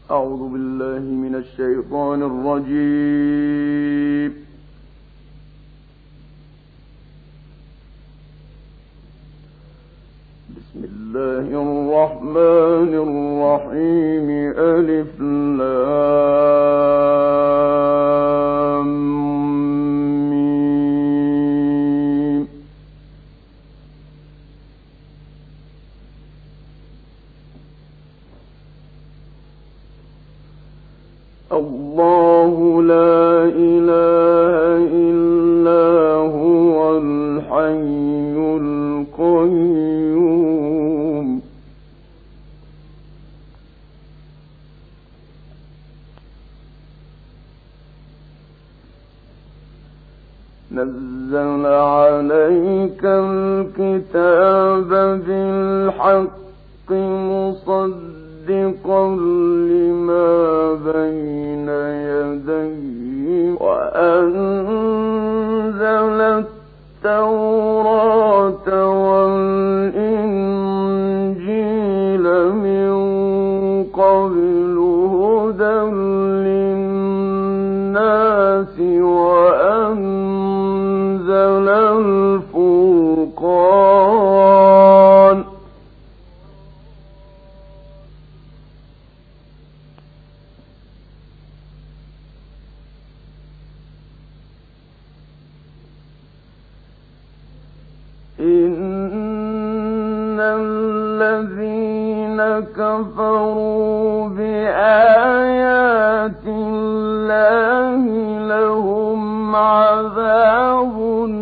أعوذ بالله من الشيطان الرجيم. بسم الله الرحمن الرحيم. ألف لام ميم. الله لا إله إلا هو الحي القيوم. نزل عليك الكتاب بالحق مصدقا لما بين يديه وأنزل التوراة والإنجيل من قبل هدى للناس وأنزل الفرقان. إن الذين كفروا بآيات الله لهم عذاب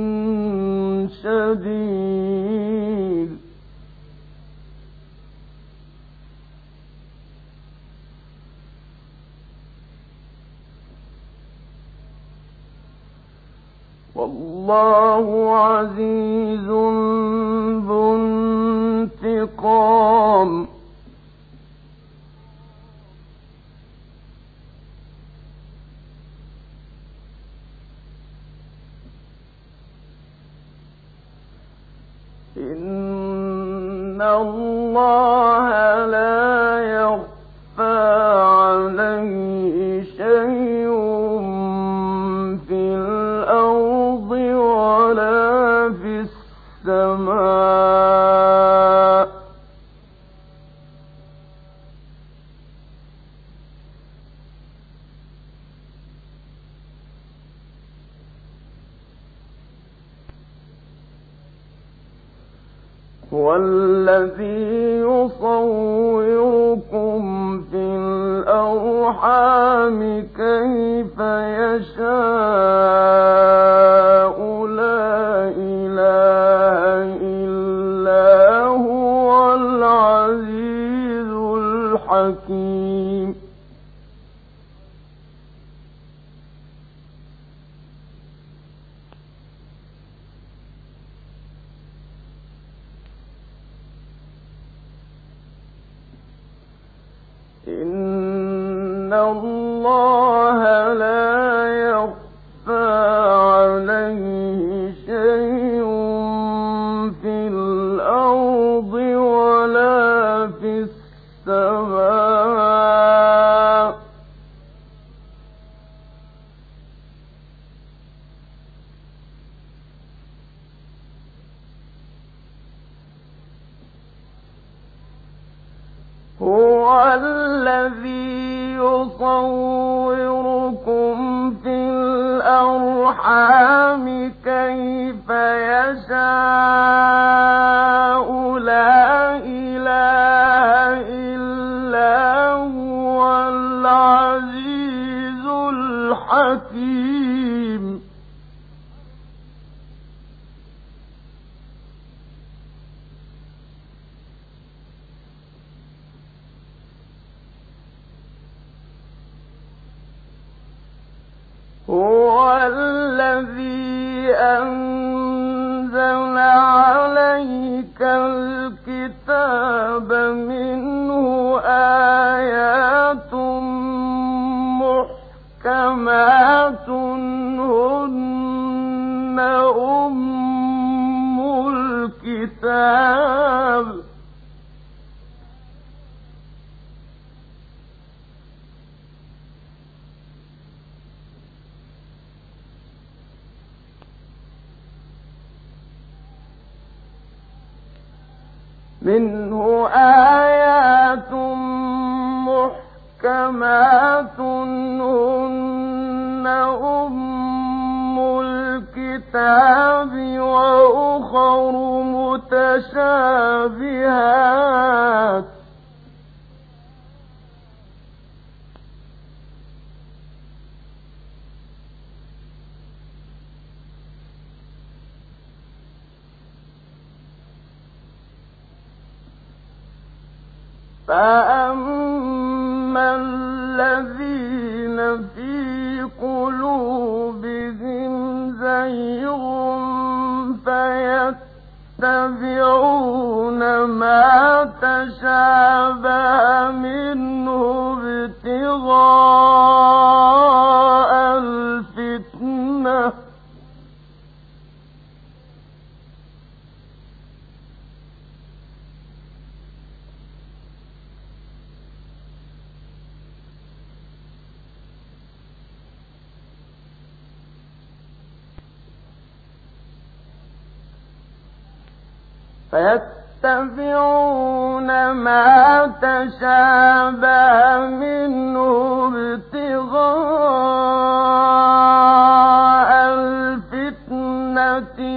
شديد. والله عزيز ذو انتقام. إن الله لا يخفى عليه شيء في الأرض ولا في السماء. هو الذي يصوركم في الأرحام كيف يشاء. لا إله إلا هو العزيز الحكيم. إن الله لا يخفى عليه شيء في الأرض ولا في السماء. هو الذي يصوركم في الأرحام كيف يشاء. لا إله إلا هو العزيز الحكيم. هو الذي أنزل عليك الكتاب منه آيات محكمات هن أم الكتاب منه آيات محكمات هن أم الكتاب وأخر متشابهات فأما الذين في قلوبهم زيغ فيتبعون ما تشابه منه ابتغاء الفتنة ما تشابه منه ابتغاء الفتنة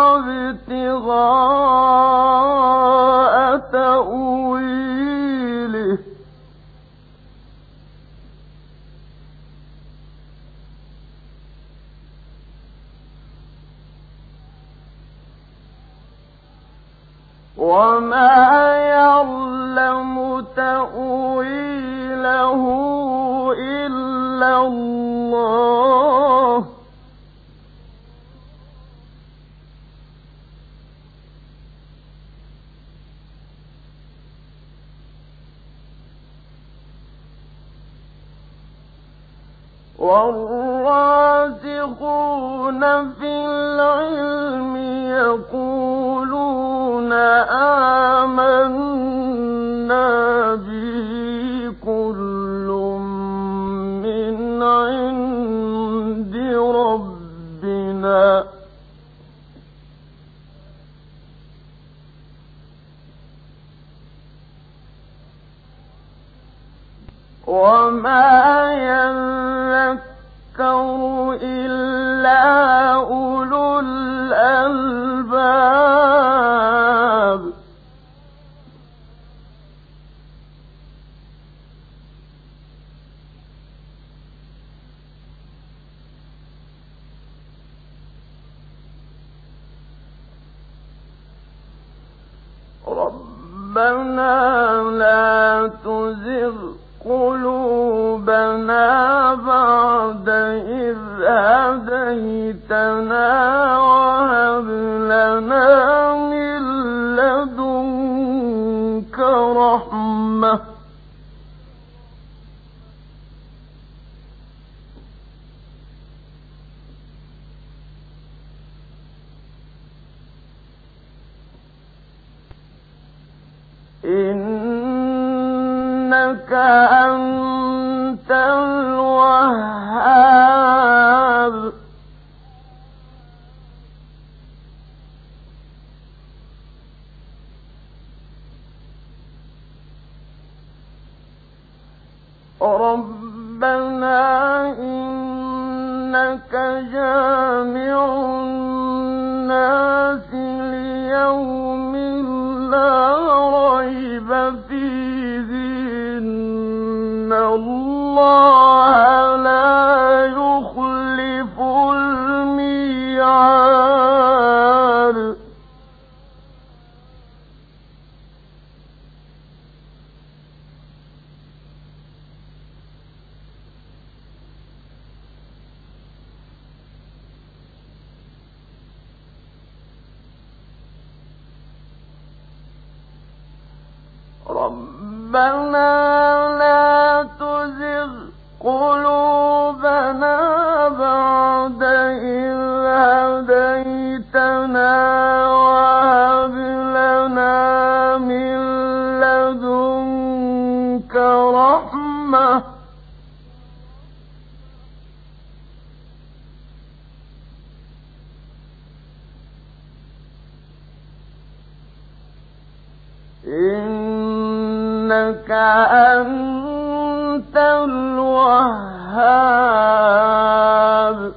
وابتغاء تأويله وما يعلم تأويله إلا الله والراسخون في العلم يقولون آمنا به كل من عند ربنا وما يذكر إلا أولو الألباب ربنا لا تزغ قلوبنا بعد إذ هديتنا وهب لنا من لدنك رحمة إنك أنت الوهاب ربنا إنك جامع الناس ليوم لا ريب فيه إن الله لا يخلف الميعاد ربنا لا تزغ قلوبنا بعد إذ هديتنا وهب لنا من لدنك رحمة إنك أنت الوهاب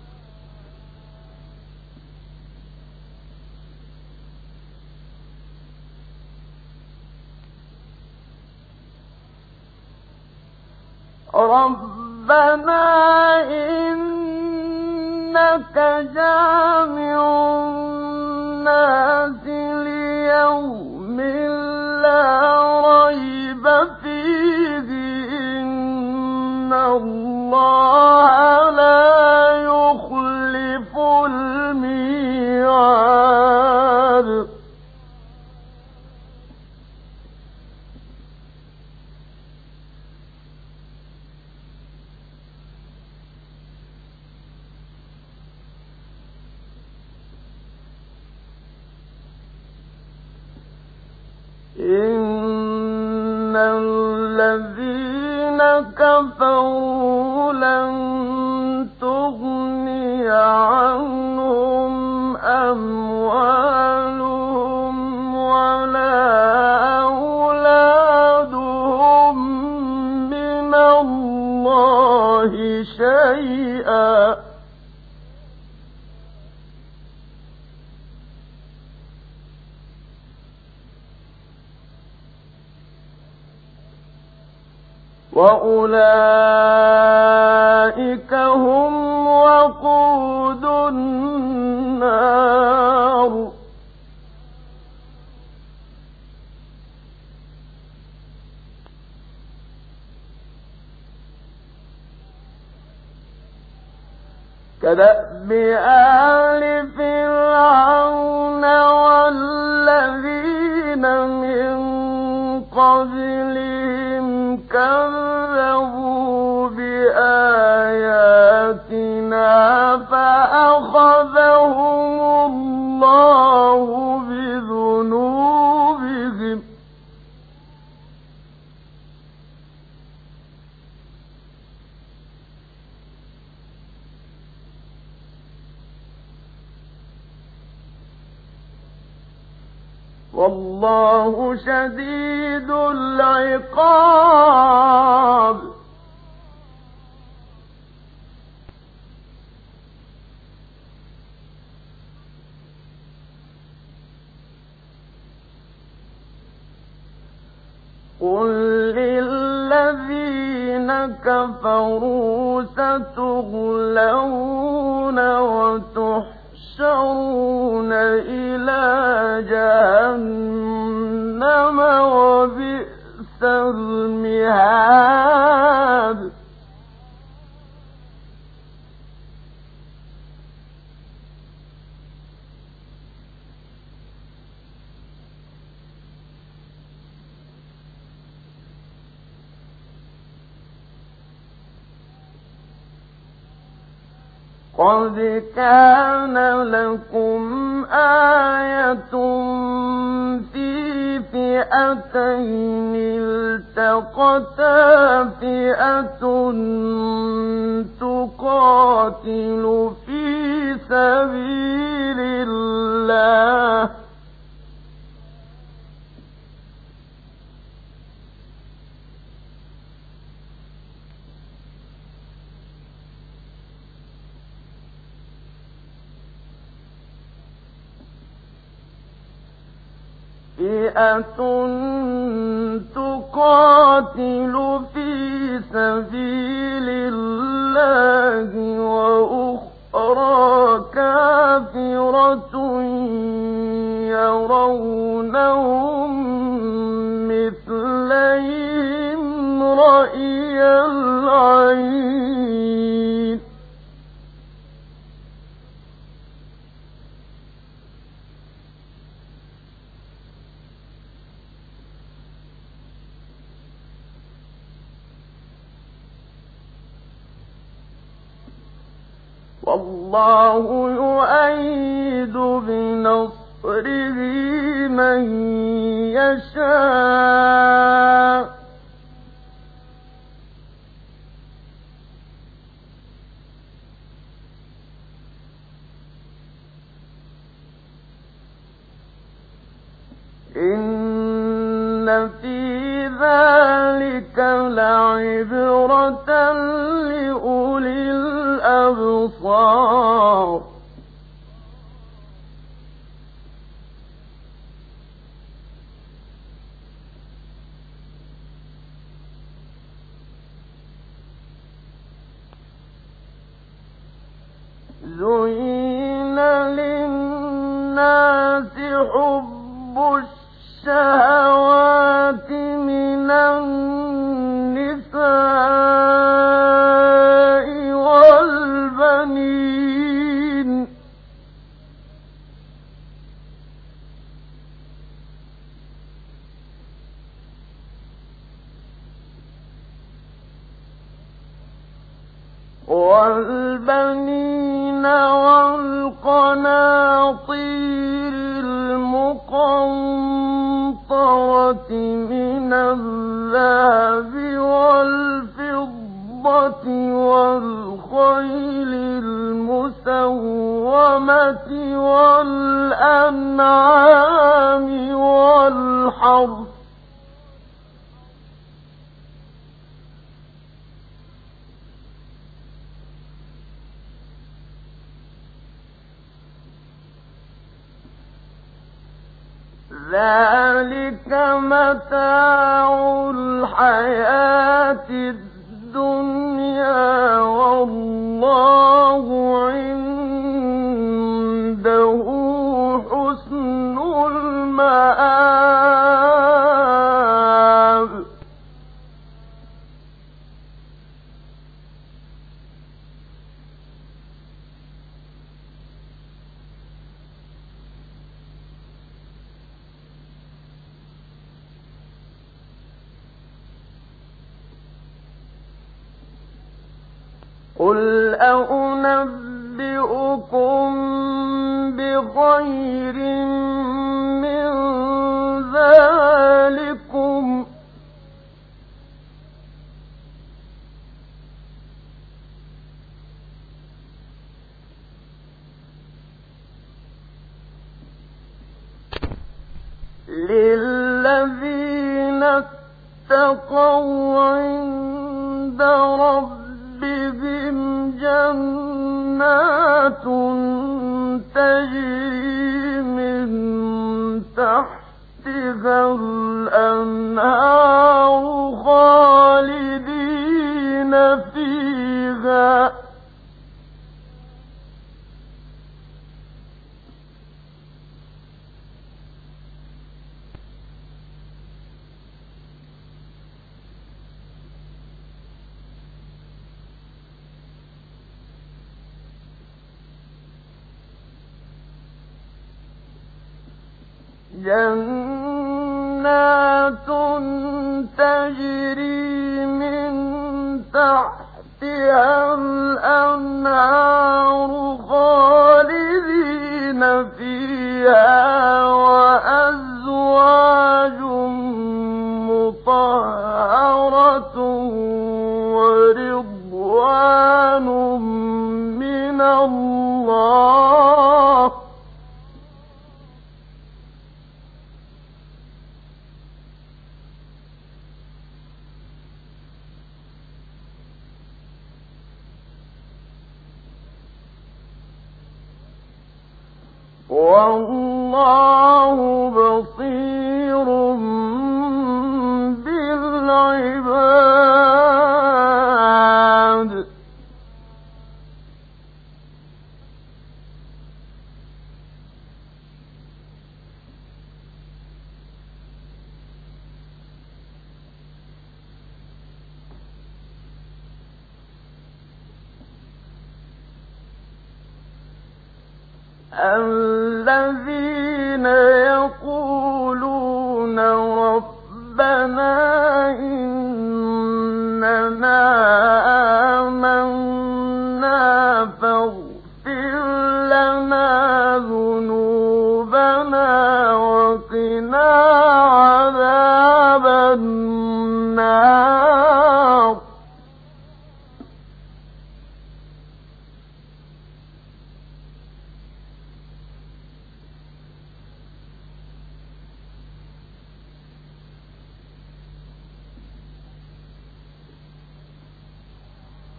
ربنا إنك جامع الناس ليوم لا ريب فيه إن الله لا يخلف الميعاد إن الذين كفروا لن تغني عنهم أموالهم ولا أولادهم من الله شيئا وأولئك هم وقود النار كدأب آل فرعون والذين من قبلهم كذبوا بآياتنا فأخذهم الله بذنوبهم والله شديد العقاب قل للذين كفروا ستغلون وتحشرون إلى جهنم وبئس المهاد قد كان لكم آية في فئتين التقتا فئة تقاتل في سبيل الله فئة تقاتل في سبيل الله وأخرى كافرة يرونهم مثليهم رأي العين والله يؤيد بنصره من يشاء إن إِنَّ فِي ذَلِكَ لَعِبْرَةً لِّأُولِي الْأَبْصَارِ زُيِّنَ لِلنَّاسِ حُبُّ الشَّهَوَاتِ مِنَ النِّسَاءِ والبنين والقناطير المقنطرة من الذهب والفضة والخيل المسومة والأنعام والحرث ذلك متاع الحياة الدنيا والله عنده حسن المآب قل أنبئكم بخير من ذلكم للذين اتقوا عند ربهم جنات تجري من تحتها الأنهار خالدين فيها جنات تجري من تحتها الأنهار خالدين فيها وأزواج مطهرة ورضوان من الله والله بصير بالعباد الذين يقولون ربنا إننا آمنا فاغفر لنا ذنوبنا وقنا عذاب النار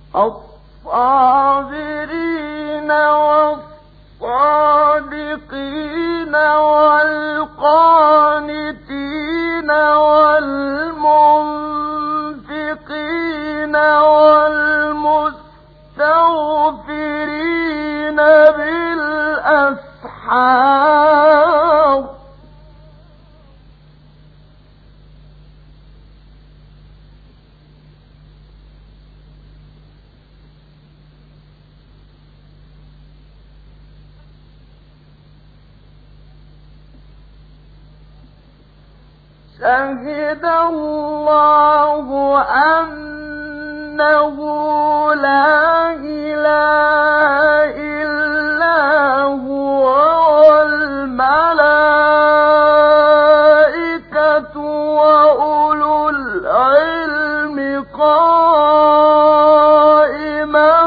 الصابرين والصادقين والقانتين والمنفقين والمستغفرين بالأسحار شهد الله أنه لا إله إلا هو والملائكة وأولو العلم قائما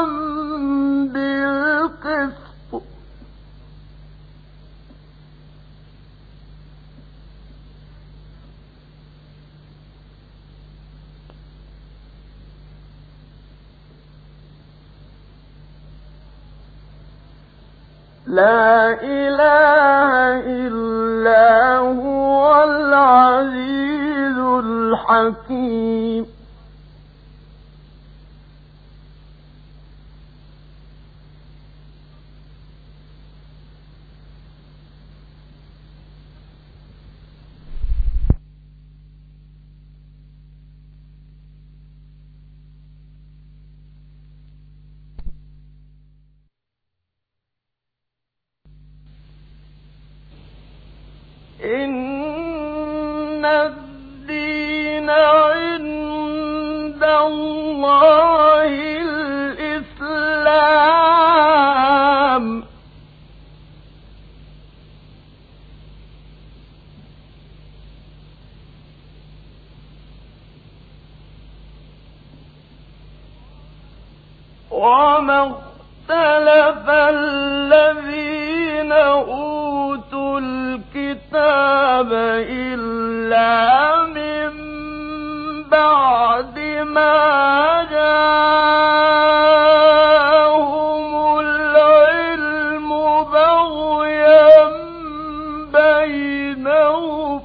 بالقسط لا إله إلا هو العزيز الحكيم إن الدين عند الله الإسلام وما اختلف الذين أوتوا الكتاب إلا من بعد ما جاءهم العلم بغيا بينهم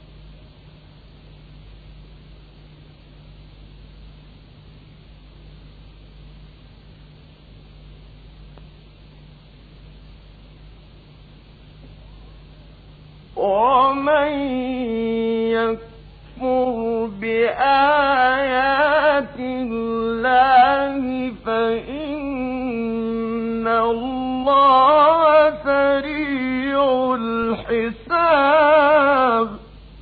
ومن يكفر بآيات الله فإن الله سريع الحساب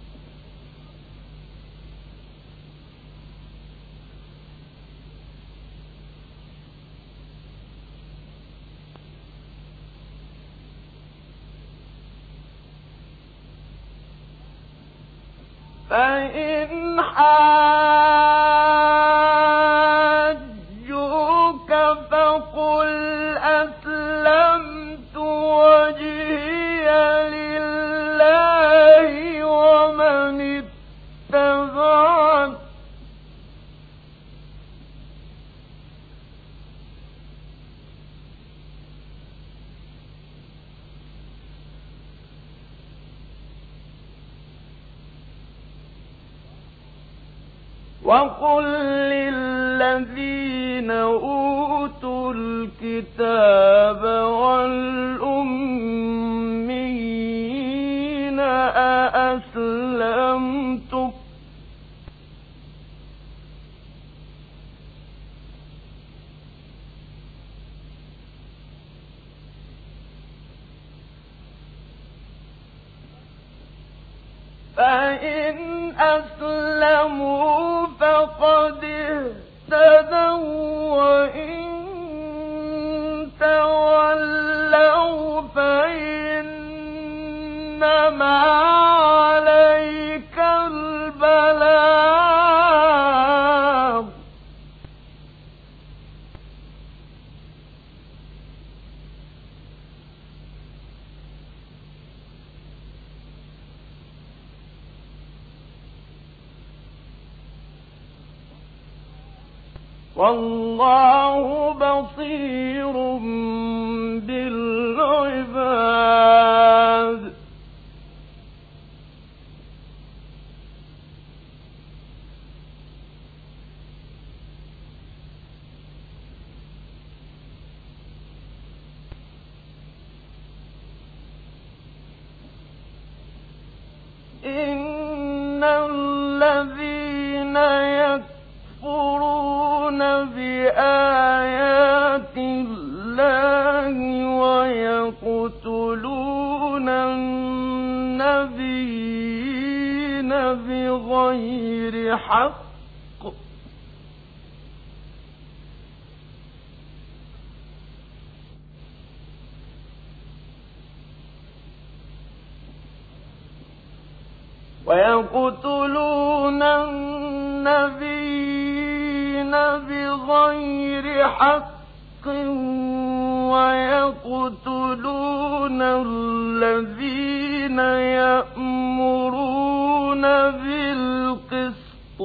فإن حاجوك فقل أسلمت وجهي لله ومن اتبعني وقل للذين أوتوا الكتاب والأميين أأسلمتم فإن أسلموا فقد اهتدوا وإن تولوا فإنما عليك البلاغ والله بصير بالعباد. إن الذين يكفرون بآيات الله ويقتلون النبيين بغير حق ويقتلون الذين يأمرون بالقسط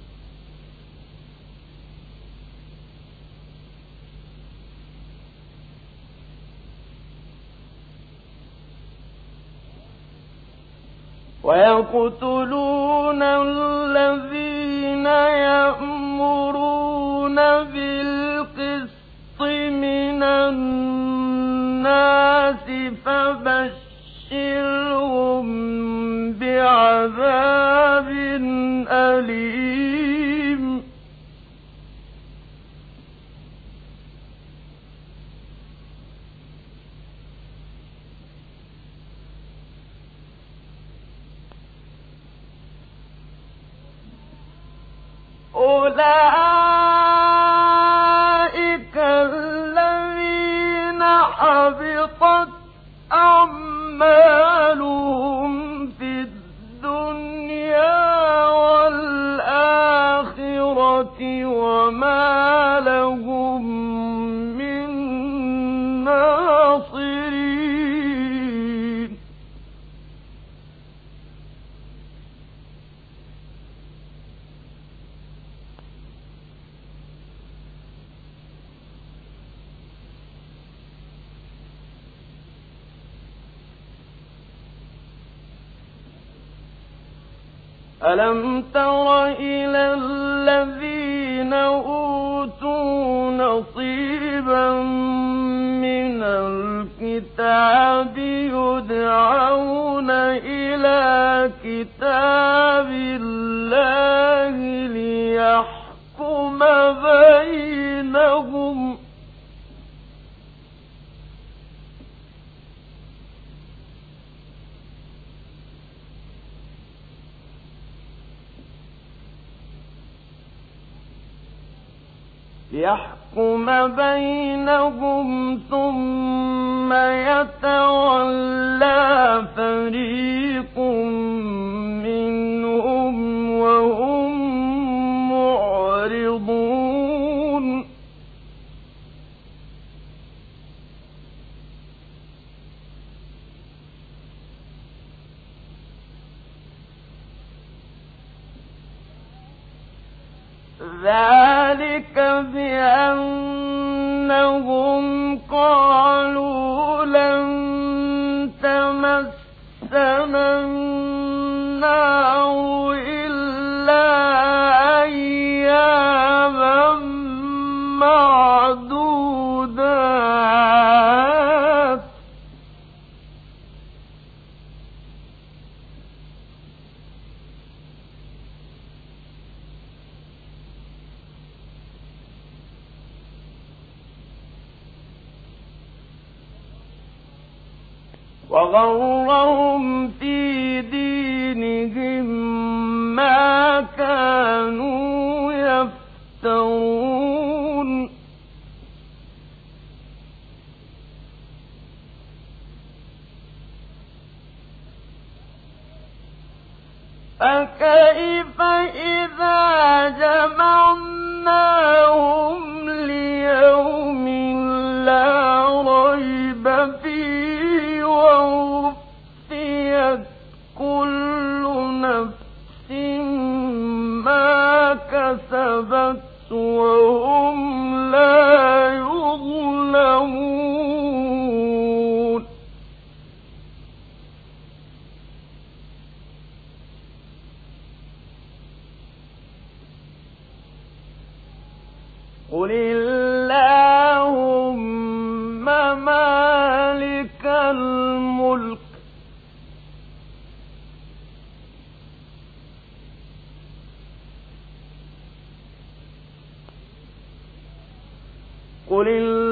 من الناس فبشرهم بعذاب أليم. أولئك الذين حبطت أعمالهم في الدنيا والآخرة وما لهم من ناصرين. ألم تر إلى الذين أوتوا نصيبا من الكتاب يدعون إلى كتاب الله ليحكم بينهم ثم يتولى فريق منهم وهم معرضون. ذلك بأنهم قالوا لن تمسنا النار إلا أياما معدودات وغرهم في دينهم ما كانوا يفترون. فكيف إذا جمعناهم ليوم لا ريب فيه ووفيت كل نفس ما كسبت وهم لا يظلمون قل اللهم مالك الملك قل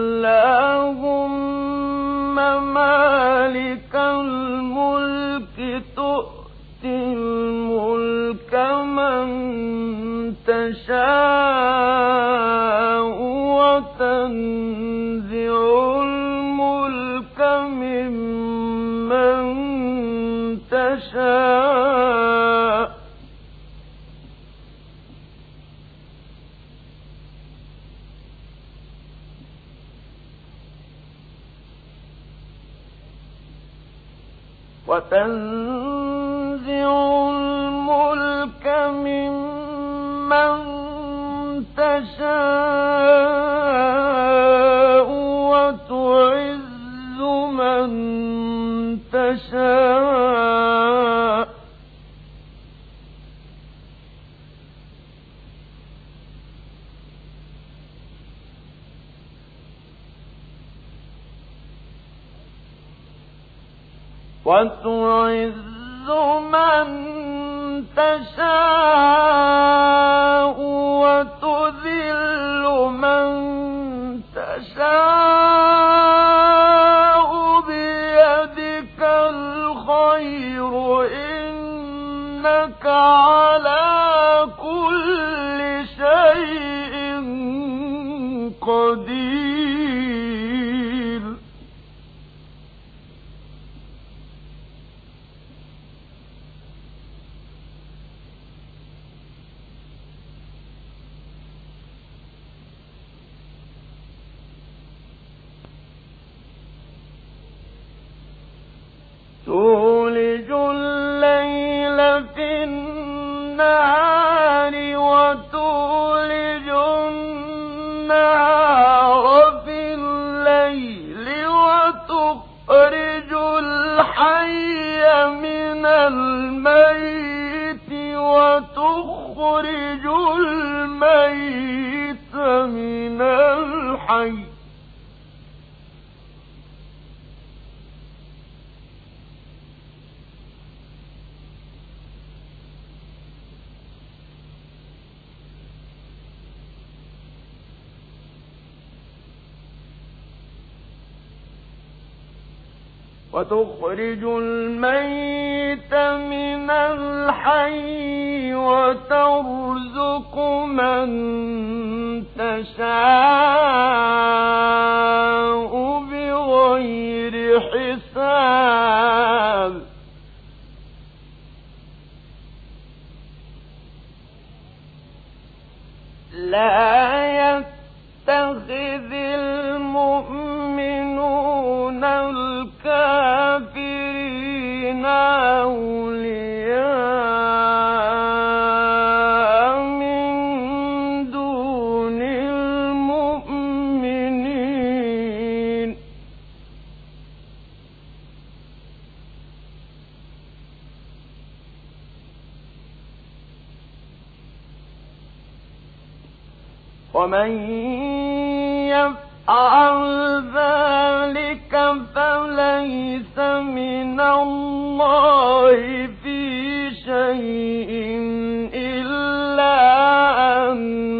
اللهم مالك الملك تؤتي الملك من تشاء وتنزع الملك ممن تشاء وتنزع الملك ممن تشاء وتعز من تشاء وتعز من تشاء وتذل من تشاء بيدك الخير إنك على كل شيء قدير تولج الليل في النهار وتولج النهار في الليل وتخرج الحي من الميت وتخرج الميت من الحي وتخرج الميت من الحي وترزق من تشاء بغير حساب لا يتخذ المؤمنون الكافرين أولياء من دون المؤمنين ومن يفعل ذلك فليس من الله في شيء إلا أن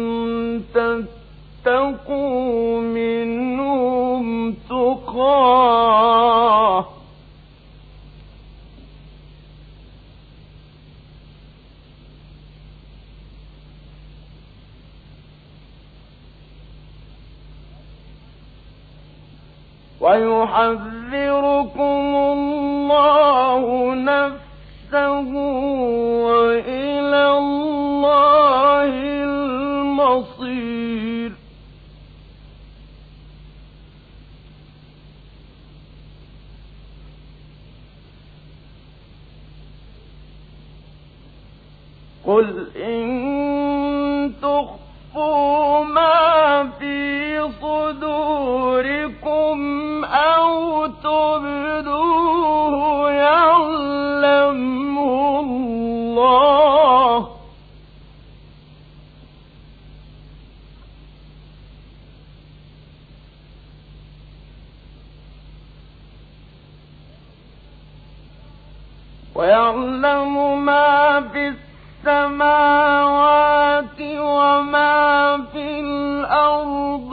تتقوا منهم تقاه ويحذركم الله نفسه وإلى الله المصير قل إن تخفوا ويعلم ما في السماوات وما في الأرض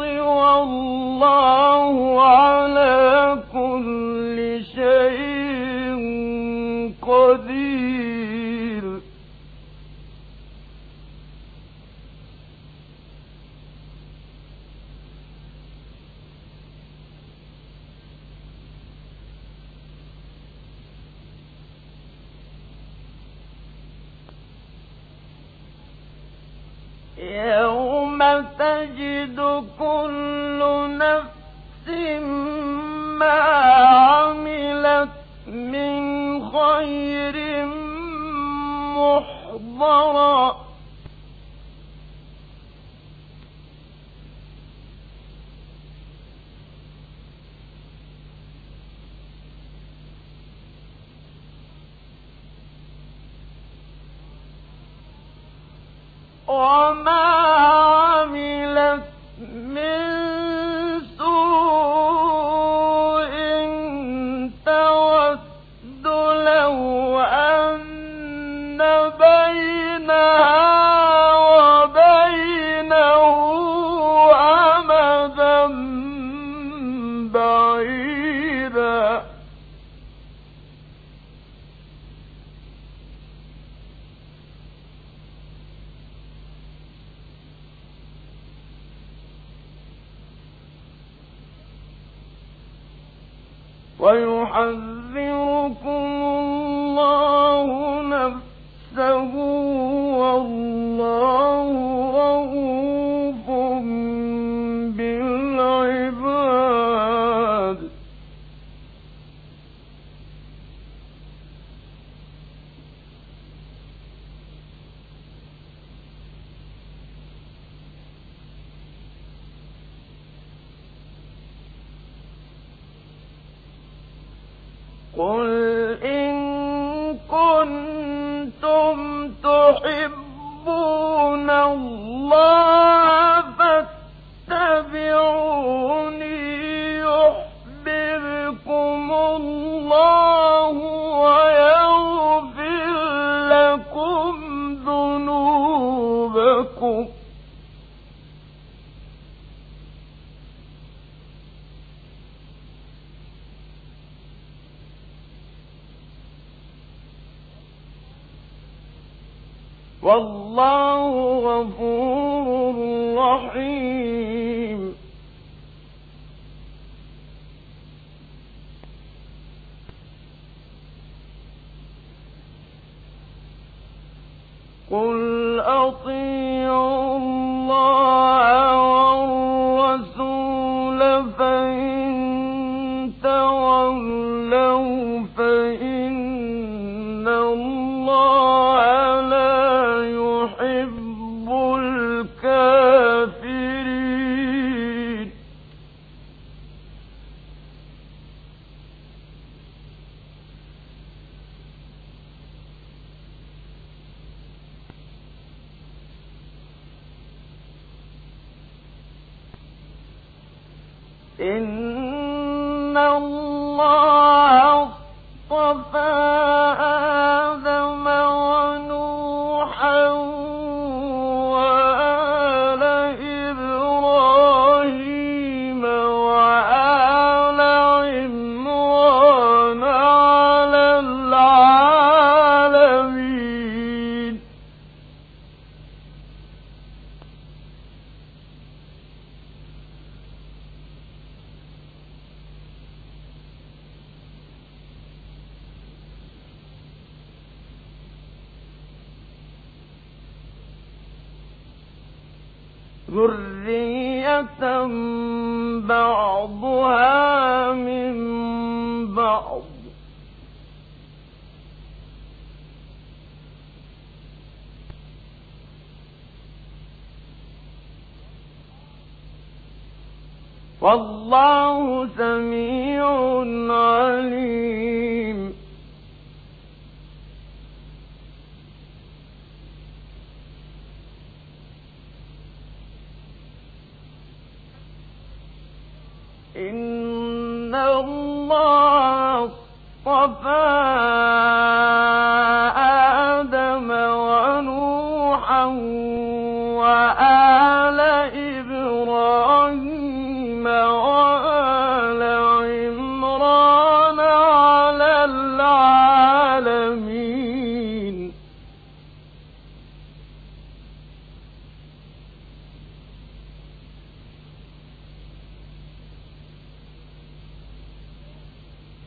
والله على كل شيء قدير. يوم تجد كل نفس ما عملت من خير محضرا وما عملت من سوء تود لو أن بينها وبينه أمدا بعيدا ويحذركم الله نفسه والله رؤوف بالعباد. قل إن كنتم تحبون الله فاتبعوني يحببكم الله ويغفر لكم ذنوبكم. والله غفور رحيم. قل أطيعوا الله والرسول فإن تولوا فإن الله الكافرين. إن الله اصطفى آدم ونوحا وآل إبراهيم وآل عمران على العالمين. ذرية بعضها من بعض والله سميع عليم. إن الله اصطفى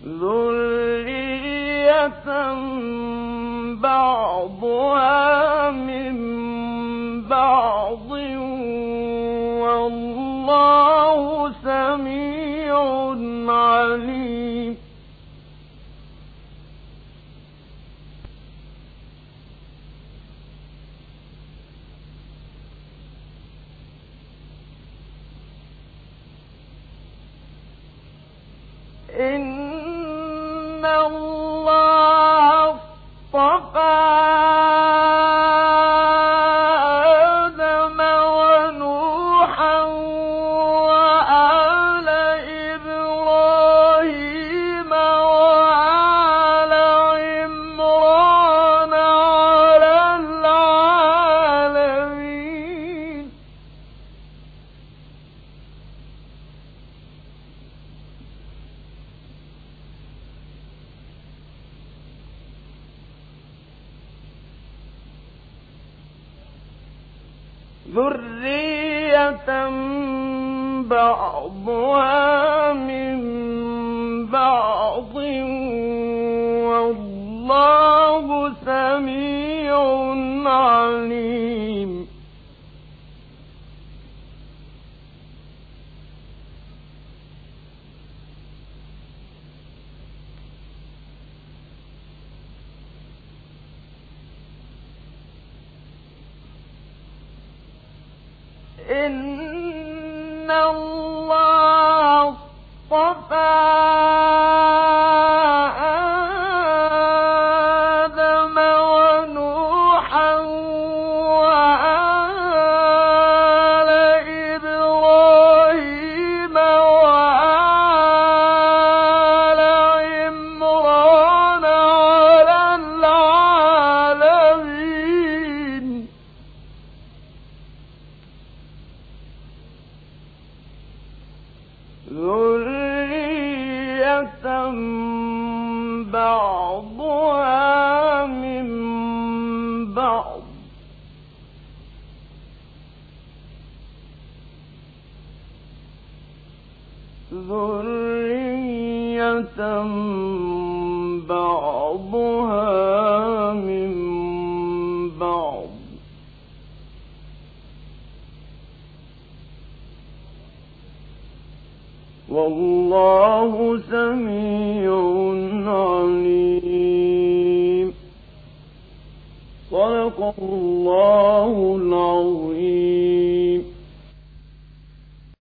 ذرية بعضها من بعض والله سميع عليم إن الله اصطفى آدم ونوحا وآل إبراهيم وآل عمران على العالمين ذرية بعضها من بعض والله سميع عليم إن الله اصطفى آدم ونوحا وآل إبراهيم وآل عمران على العالمين ذرية بعضها من بعض ذرية بعضها من بعض والله سميع عليم صدق الله العظيم